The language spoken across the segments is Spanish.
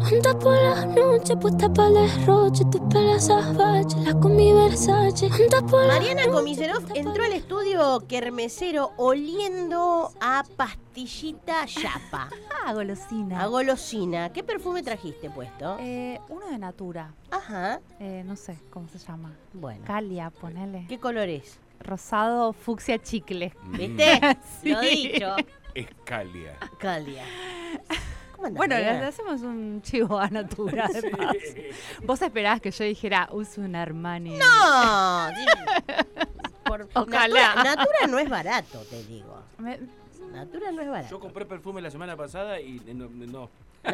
Anda por la noche, puesta para el derroche, tus pelas salvajes, la con mi Versace. Anda por la Mariana noche, Komisarov entró al estudio kermesero oliendo a pastillita yapa, Ah, golosina. a golosina. ¿Qué perfume trajiste puesto? Uno de Natura. Ajá, No sé cómo se llama. bueno. Calia, ponele. ¿Qué color es? Rosado, fucsia, chicle. ¿Viste? Sí. Lo dicho. Escalia. Calia. ¿Cómo andás, Bueno, Mariana? le hacemos un chivo a Natura, de paso. Vos esperabas que yo dijera, uso un Armani. ¡No! Ojalá. Natura no es barato, te digo. Me- Natura no es barato. Yo compré perfume la semana pasada y no. No.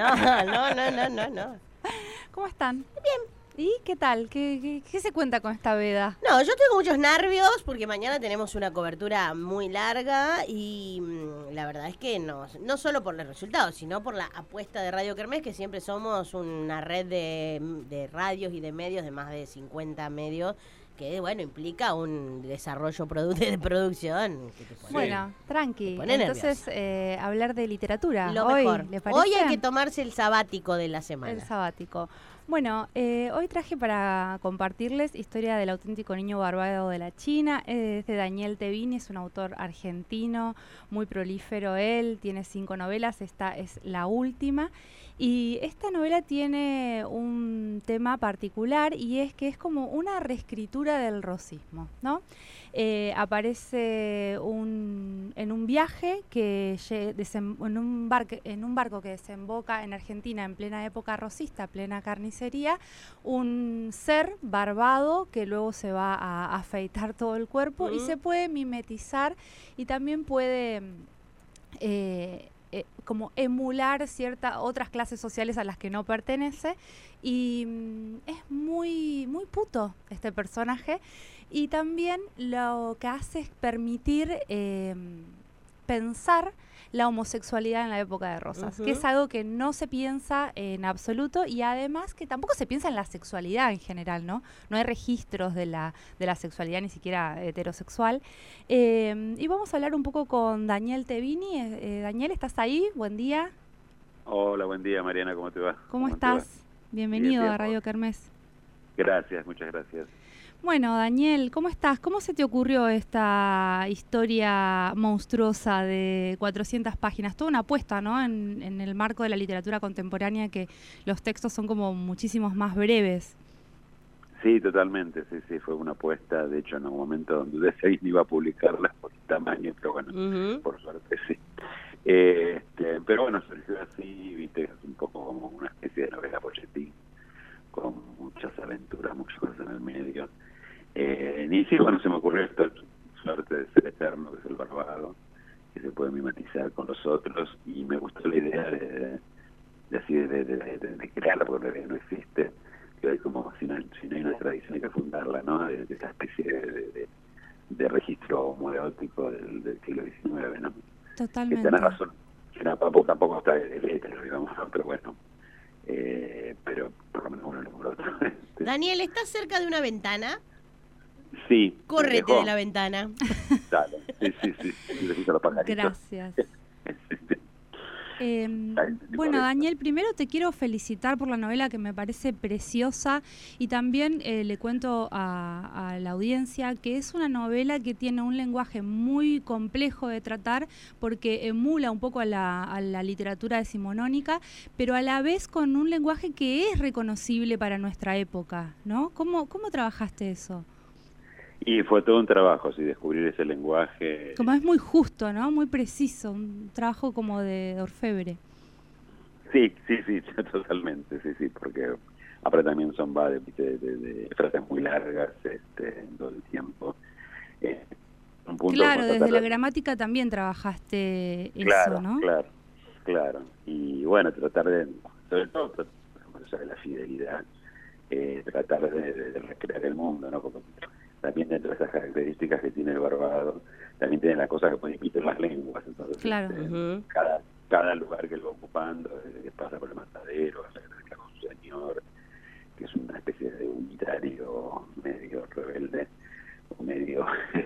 ¿Cómo están? Bien. ¿Y qué tal? ¿Qué se cuenta con esta veda? No, yo tengo muchos nervios porque mañana tenemos una cobertura muy larga y la verdad es que no solo por los resultados, sino por la apuesta de Radio Kermés, que siempre somos una red de radios y de medios, de más de 50 medios, que bueno, implica un desarrollo de producción. Que te pone- Bueno, tranqui. te pone Entonces, hablar de literatura. lo Hoy, mejor. ¿le parece? Hoy hay que tomarse el sabático de la semana. El sabático. Bueno, hoy traje para compartirles Historia del auténtico niño barbado de la China. Es de Daniel Tevini, es un autor argentino, muy prolífero él, tiene 5 novelas, esta es la última. Y esta novela tiene un tema particular y es que es como una reescritura del rosismo, ¿no? Aparece en un viaje que en un barco que desemboca en Argentina en plena época rosista, plena carnicería, un ser barbado que luego se va a afeitar todo el cuerpo y se puede mimetizar y también puede como emular otras clases sociales a las que no pertenece y es muy, muy puto este personaje y también lo que hace es permitir pensar la homosexualidad en la época de Rosas, que es algo que no se piensa en absoluto y además que tampoco se piensa en la sexualidad en general, ¿no? No hay registros de la sexualidad ni siquiera heterosexual. Y vamos a hablar un poco con Daniel Tevini. Daniel, ¿estás ahí? Buen día. Hola, buen día Mariana, ¿cómo te va? ¿Cómo te estás? va? Bienvenido Bien, a Radio Kermés. Gracias, muchas gracias. Bueno, Daniel, ¿cómo estás? ¿Cómo se te ocurrió esta historia monstruosa de 400 páginas? Toda una apuesta, ¿no? En el marco de la literatura contemporánea, que los textos son como muchísimos más breves. Sí, totalmente, sí, fue una apuesta. De hecho, en un momento dudé si iba a publicarla por el tamaño, pero bueno, por suerte sí. Pero bueno, surgió así, viste, es un poco como una especie de novela Pochetín, con muchas aventuras, muchas cosas en el medio. Y sí, bueno, se me ocurrió esta suerte de ser eterno, que es el barbado, que se puede mimetizar con los otros, y me gustó la idea de crearla, porque en realidad no existe, que hay como, si no hay una tradición hay que fundarla, ¿no? De esa especie de registro homoerótico del siglo XIX, ¿no? Totalmente. Que tenés razón, que tampoco está el hétero, digamos, ¿no? Pero bueno, pero por lo menos uno por otro. Daniel, ¿estás cerca de una ventana? Sí. Córrete de la ventana. Dale, sí, necesito los pajaritos. Gracias. Bueno, Daniel, primero te quiero felicitar por la novela que me parece preciosa y también le cuento a la audiencia que es una novela que tiene un lenguaje muy complejo de tratar porque emula un poco a la literatura decimonónica, pero a la vez con un lenguaje que es reconocible para nuestra época, ¿no? ¿Cómo trabajaste eso? Y fue todo un trabajo, así, descubrir ese lenguaje. Como es muy justo, ¿no? Muy preciso, un trabajo como de orfebre. Sí, totalmente, sí, porque aparte también son de frases muy largas todo el tiempo. Un punto claro, desde la gramática también trabajaste claro, eso, ¿no? Claro. Y bueno, tratar de, sobre todo, de la fidelidad, tratar de recrear el mundo, ¿no? Como también dentro de esas características que tiene el barbado, también tiene la cosa que puede imitar las lenguas, entonces claro. Cada lugar que lo va ocupando, que pasa por el matadero, con su señor, que es una especie de unitario medio rebelde, o medio,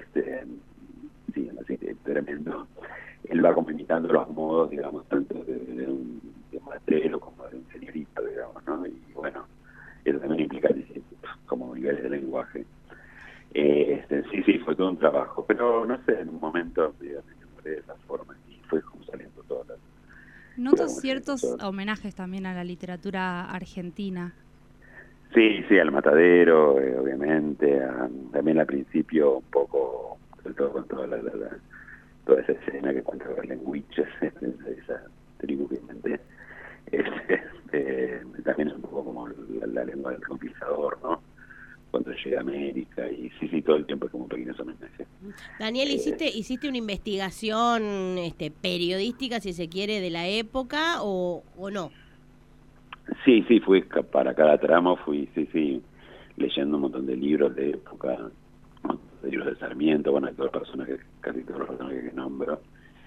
así tremendo. Él va como imitando los modos, digamos, tanto de un matadero como de un señorito, digamos. Noto ciertos homenajes también a la literatura argentina. Sí, al Matadero, obviamente, también al principio un poco, sobre todo con toda toda esa escena que cuenta Berlenguiches, esa tribu que inventé. También es un poco como la lengua del conquistador, ¿no? Cuando llega a América, y sí, todo el tiempo es como pequeños homenajes. Daniel, ¿hiciste una investigación periodística, si se quiere, de la época o no? Sí, fui para cada tramo, fui leyendo un montón de libros de época, un montón de libros de Sarmiento, bueno, casi todos los personajes que nombro,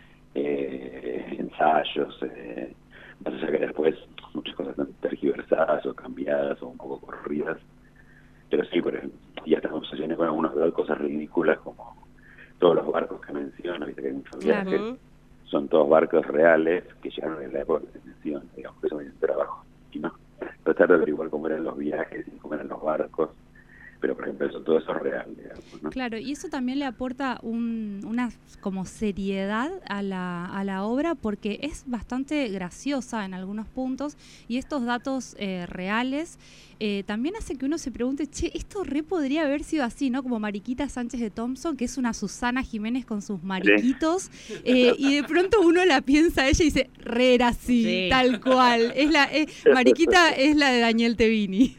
ensayos, más allá que después muchas cosas están tergiversadas o cambiadas o un poco corridas, pero sí, por ejemplo, ya estamos obsesionados con algunas cosas ridículas, como todos los barcos que menciono, viste que hay muchos viajes, son todos barcos reales que llegaron en la época que se menciona, digamos, que eso es un trabajo, y no, tratar de averiguar cómo eran los viajes y cómo eran los barcos, pero por ejemplo todo eso es real, digamos, ¿no? Claro, y eso también le aporta una como seriedad a la obra, porque es bastante graciosa en algunos puntos, y estos datos reales también hace que uno se pregunte, esto podría haber sido así, ¿no? Como Mariquita Sánchez de Thompson, que es una Susana Jiménez con sus mariquitos, y de pronto uno la piensa a ella y dice, era así, tal cual. Mariquita es la de Daniel Tevini.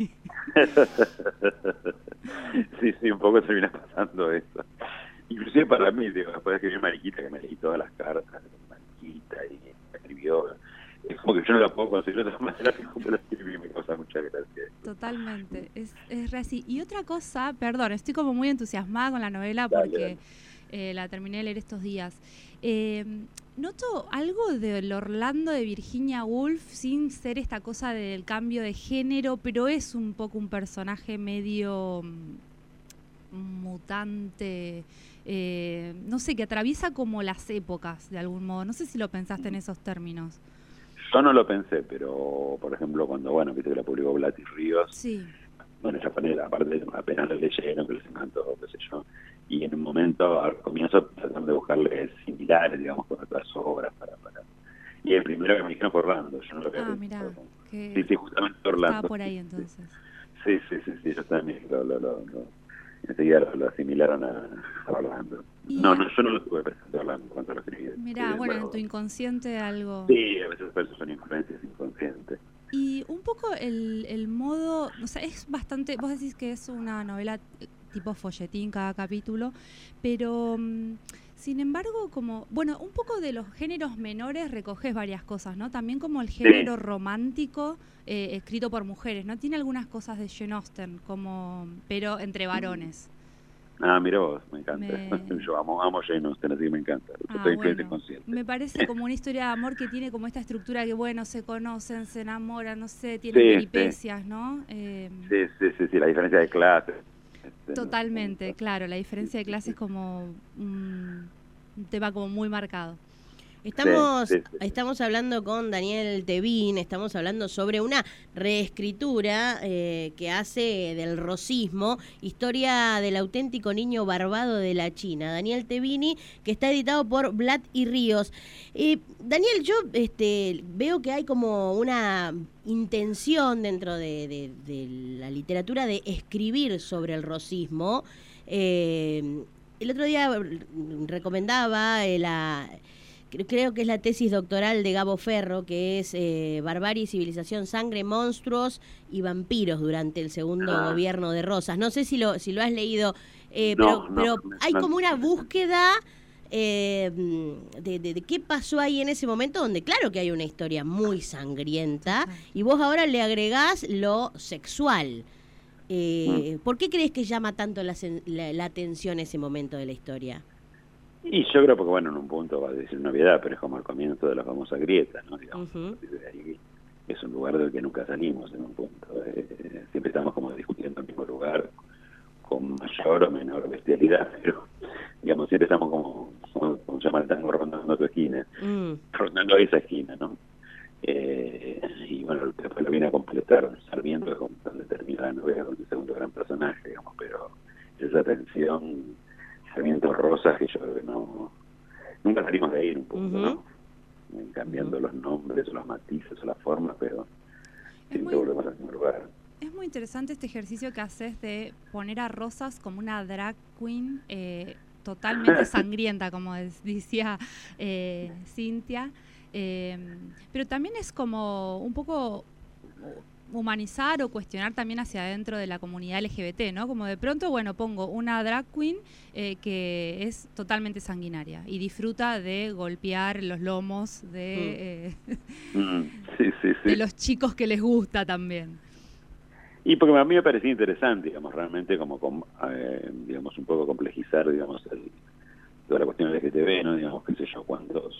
Sí, un poco termina pasando eso. Inclusive para mí, después de escribir Mariquita, que me leí todas las cartas de Mariquita y me escribió, es como que yo no la puedo conseguir de otra manera que como la escribí, me causa mucha gracia. Totalmente, es re así. Y otra cosa, perdón, estoy como muy entusiasmada con la novela porque la terminé de leer estos días. Noto algo del Orlando de Virginia Woolf, sin ser esta cosa del cambio de género, pero es un poco un personaje medio mutante, no sé, que atraviesa como las épocas de algún modo. No sé si lo pensaste en esos términos. Yo no lo pensé, pero por ejemplo cuando, viste que la publicó Blatty Ríos, sí. Bueno, ya ponele, aparte apenas la leyeron, que les encantó, qué sé yo, y en un momento al comienzo trataron de buscarle similares, digamos, con otras obras para y el primero que me dijeron fue Orlando, yo no lo había visto. Mirá, sí, justamente Orlando. Estaba por ahí entonces. Sí, yo también enseguida lo asimilaron a Orlando. No, yo no lo estuve pensando a Orlando cuando lo escribí. Mirá, bueno, en tu inconsciente algo... Sí, a veces son influencias inconscientes. Y un poco el modo, o sea, es bastante, vos decís que es una novela tipo folletín cada capítulo, pero sin embargo, como, bueno, un poco de los géneros menores recoges varias cosas, ¿no? También como el género romántico escrito por mujeres, ¿no? Tiene algunas cosas de Jane Austen, pero entre varones. Mira vos, me encanta. Yo amo Jane Austen, así que me encanta. Estoy consciente. Me parece como una historia de amor que tiene como esta estructura que, bueno, se conocen, se enamoran, no sé, tienen peripecias, ¿no? Sí, la diferencia de clases. Totalmente, claro, la diferencia de clases es como un tema como muy marcado. Estamos hablando con Daniel Tevin, estamos hablando sobre una reescritura que hace del rosismo, historia del auténtico niño barbado de la China, Daniel Tevini, que está editado por Blatty Ríos. Daniel, yo veo que hay como una intención dentro de la literatura de escribir sobre el rosismo. El otro día recomendaba creo que es la tesis doctoral de Gabo Ferro, que es Barbarie y civilización, sangre, monstruos y vampiros durante el segundo gobierno de Rosas. No sé si lo has leído, pero hay como una búsqueda de qué pasó ahí en ese momento, donde claro que hay una historia muy sangrienta, y vos ahora le agregás lo sexual. ¿Por qué crees que llama tanto la atención ese momento de la historia? Y yo creo porque, en un punto va a decir una obviedad, pero es como el comienzo de la famosa grieta, ¿no? Digamos, de ahí es un lugar del que nunca salimos en un punto. Siempre estamos como discutiendo en el mismo lugar, con mayor o menor bestialidad, pero, digamos, siempre estamos como se llama el tango, rondando tu esquina, rondando esa esquina, ¿no? Y bueno, después lo viene a completar Sarmiento, donde termina la novela con el segundo gran personaje, digamos, pero esa tensión... Sarmiento Rosas, que yo creo que nunca salimos de ahí un poco, ¿no? cambiando los nombres o los matices o la forma, pero siempre volvemos al mismo lugar. Es muy interesante este ejercicio que haces de poner a Rosas como una drag queen totalmente sangrienta, como decía Cintia, pero también es como un poco humanizar o cuestionar también hacia adentro de la comunidad LGBT, ¿no? Como de pronto, bueno, pongo una drag queen que es totalmente sanguinaria y disfruta de golpear los lomos de, de los chicos que les gusta también. Y porque a mí me parecía interesante, digamos, realmente como digamos, un poco complejizar, digamos, toda la cuestión LGTB, ¿no? Digamos, qué sé yo, cuántos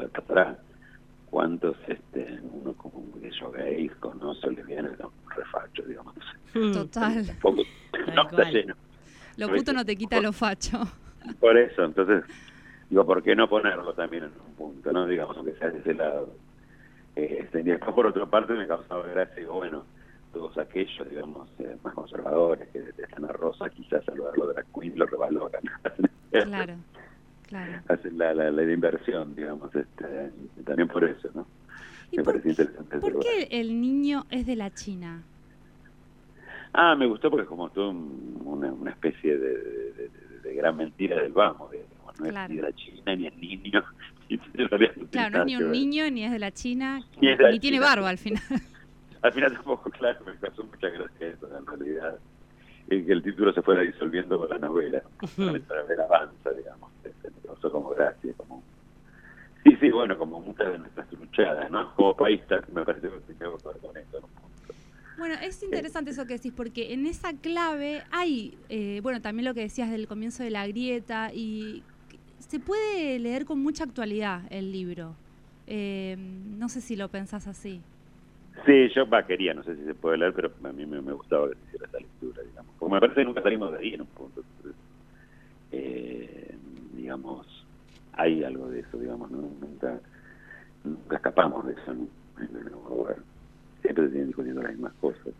uno como ellos gays conoce o lesbianas, refachos, digamos. Total. Tampoco, no está lleno. Lo puto no te quita lo facho. Por eso, entonces, digo, ¿por qué no ponerlo también en un punto, no? Digamos, aunque sea de ese lado. Y después, por otra parte, me causaba gracia, digo, bueno, todos aquellos, digamos, más conservadores que detestan a Rosa, quizás al verlo de la Queen lo revaloran. Claro. Hacen la inversión, digamos, también por eso, ¿no? Me pareció interesante. ¿Por qué el niño es de la China? Me gustó porque es como todo una especie de gran mentira del vamos, digamos, no es ni de la China, ni el niño. Claro, no es ni un niño, ni es de la China, ni tiene barba al final. Al final tampoco, claro, me causó mucha gracia eso, en realidad. Que el título se fuera disolviendo con la novela, para ver avanza, digamos. Me causó como gracia, como... Sí, bueno, como muchas de nuestras luchadas, ¿no? Como país, me parece que tengo que ver con eso, ¿no? Bueno, es interesante eso que decís, porque en esa clave hay, bueno, también lo que decías del comienzo de la grieta, y se puede leer con mucha actualidad el libro. No sé si lo pensás así. Sí, yo quería, no sé si se puede leer, pero a mí me gustaba que se hiciera esa lectura, digamos. Porque me parece que nunca salimos de ahí en un punto. Entonces, digamos, hay algo de eso, digamos, ¿no? Nunca escapamos de eso, ¿no? En algún lugar. Siempre se siguen discutiendo las mismas cosas.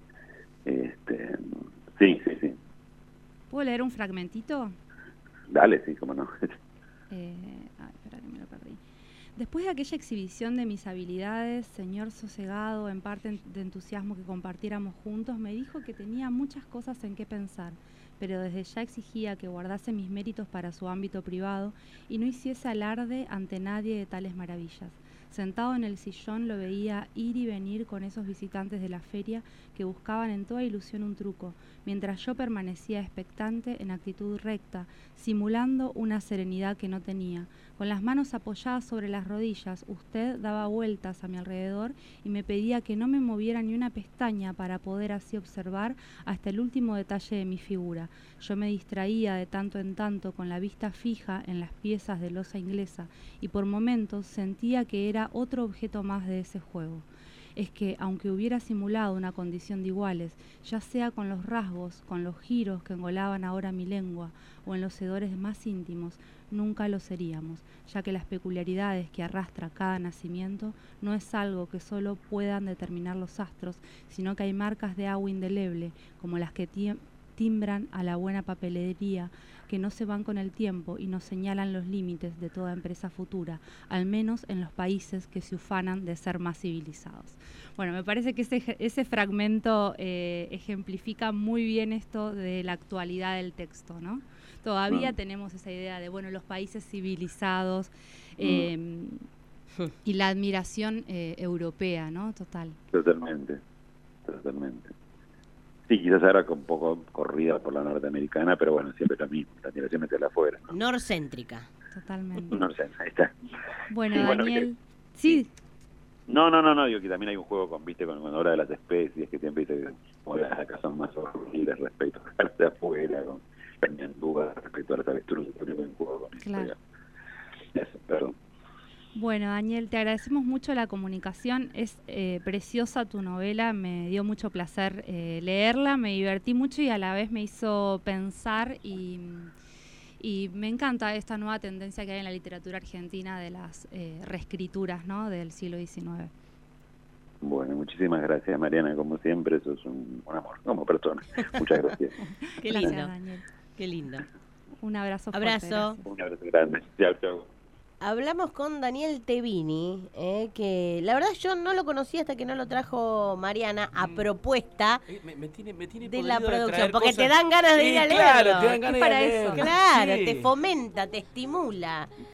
Sí. ¿Puedo leer un fragmentito? Dale, sí, cómo no. Espera que me lo perdí. Después de aquella exhibición de mis habilidades, señor sosegado, en parte de entusiasmo que compartiéramos juntos, me dijo que tenía muchas cosas en qué pensar, pero desde ya exigía que guardase mis méritos para su ámbito privado y no hiciese alarde ante nadie de tales maravillas. Sentado en el sillón lo veía ir y venir con esos visitantes de la feria que buscaban en toda ilusión un truco, mientras yo permanecía expectante en actitud recta, simulando una serenidad que no tenía. Con las manos apoyadas sobre las rodillas, usted daba vueltas a mi alrededor y me pedía que no me moviera ni una pestaña para poder así observar hasta el último detalle de mi figura. Yo me distraía de tanto en tanto con la vista fija en las piezas de loza inglesa y por momentos sentía que era otro objeto más de ese juego. Es que, aunque hubiera simulado una condición de iguales, ya sea con los rasgos, con los giros que engolaban ahora mi lengua, o en los hedores más íntimos, nunca lo seríamos, ya que las peculiaridades que arrastra cada nacimiento no es algo que solo puedan determinar los astros, sino que hay marcas de agua indeleble, como las que timbran a la buena papelería, que no se van con el tiempo y nos señalan los límites de toda empresa futura, al menos en los países que se ufanan de ser más civilizados. Bueno, me parece que ese fragmento ejemplifica muy bien esto de la actualidad del texto, ¿no? Todavía tenemos esa idea de, bueno, los países civilizados y la admiración europea, ¿no? Totalmente. Sí, quizás ahora un poco corrida por la norteamericana, pero bueno, siempre lo mismo, la admiración meterla afuera, ¿no? Norcéntrica. Totalmente. Norcéntrica, ahí está. Bueno, sí, Daniel, sí. No, digo que también hay un juego con cuando habla de las especies, que siempre dice que como las acá son más horribles respecto a las de afuera, tenían dudas respecto a las avestruces, pero hay un juego con claro. Eso, perdón. Bueno, Daniel, te agradecemos mucho la comunicación, es preciosa tu novela, me dio mucho placer leerla, me divertí mucho y a la vez me hizo pensar y me encanta esta nueva tendencia que hay en la literatura argentina de las reescrituras, ¿no?, del siglo XIX. Bueno, muchísimas gracias, Mariana, como siempre, sos un amor como persona. Muchas gracias. Qué lindo. Gracias, Daniel. Qué lindo. Un abrazo. Abrazo. Fuerte, un abrazo grande. Chao. Hablamos con Daniel Tevini, que la verdad yo no lo conocía hasta que no lo trajo Mariana a propuesta Me tiene de la podrido producción, traer porque cosas. te dan ganas de Sí, ir a leerlo. claro, te dan ganas Es para de ir a eso. leerlo. Claro, Sí. te fomenta, te estimula.